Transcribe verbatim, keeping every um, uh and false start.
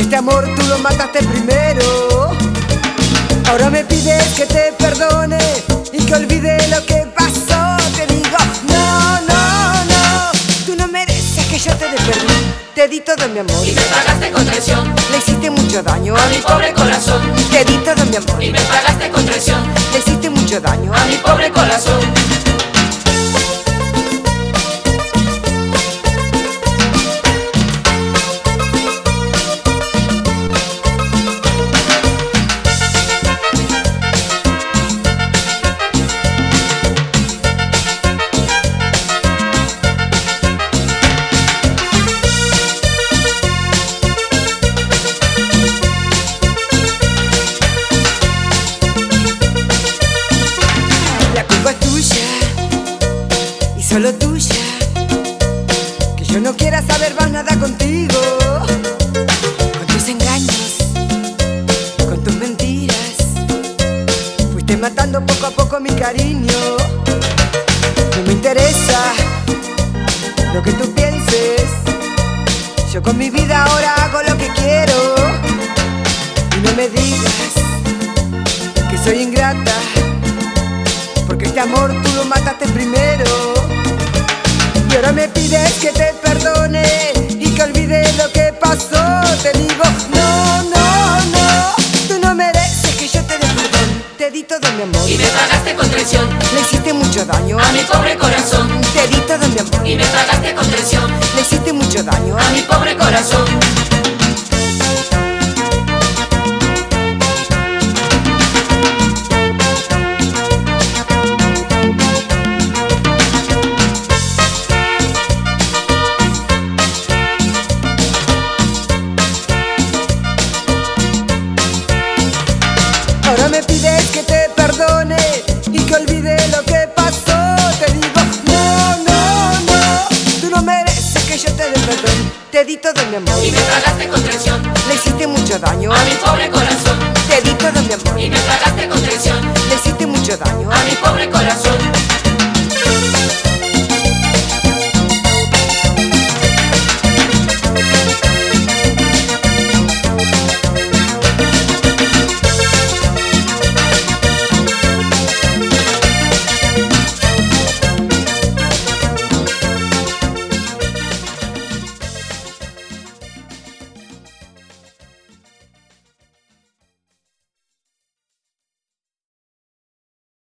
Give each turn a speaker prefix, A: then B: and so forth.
A: este amor tú lo mataste primero. Ahora me pides que te perdone y que olvide lo que pasó. Te digo, no, no, no, tú no mereces que yo te dé perdón. Te di todo mi amor
B: y me pagaste con traición.
A: Le hiciste mucho daño
B: a mi pobre corazón.
A: Te di todo mi amor
B: y me pagaste con traición.
A: Le hiciste mucho daño
B: a mi pobre corazón.
A: Solo tuya, que yo no quiera saber más nada contigo. Con tus engaños, con tus mentiras, fuiste matando poco a poco mi cariño. No me interesa lo que tú pienses, yo con mi vida ahora hago lo que quiero. Y no me digas que soy ingrata, porque este amor tú lo mataste primero. Y ahora me pides que te perdone y que olvide lo que pasó. Te digo, no, no, no, tú no mereces que yo te dé perdón. Te di todo mi amor
B: y me pagaste con traición.
A: Le hiciste mucho daño
B: a mi pobre corazón.
A: Te di todo mi amor
B: y me pagaste con traición.
A: Le hiciste mucho daño
B: a mi pobre corazón.
A: Ahora me pides que te perdone y que olvide lo que pasó. Te digo, no, no, no, tú no mereces que yo te dé perdón. Te di todo mi amor
B: y me pagaste con traición.
A: Le hiciste mucho daño
B: a mi pobre corazón.
A: Te di todo mi amor
B: y me pagaste con traición.
A: Le hiciste mucho daño
B: a mi pobre corazón.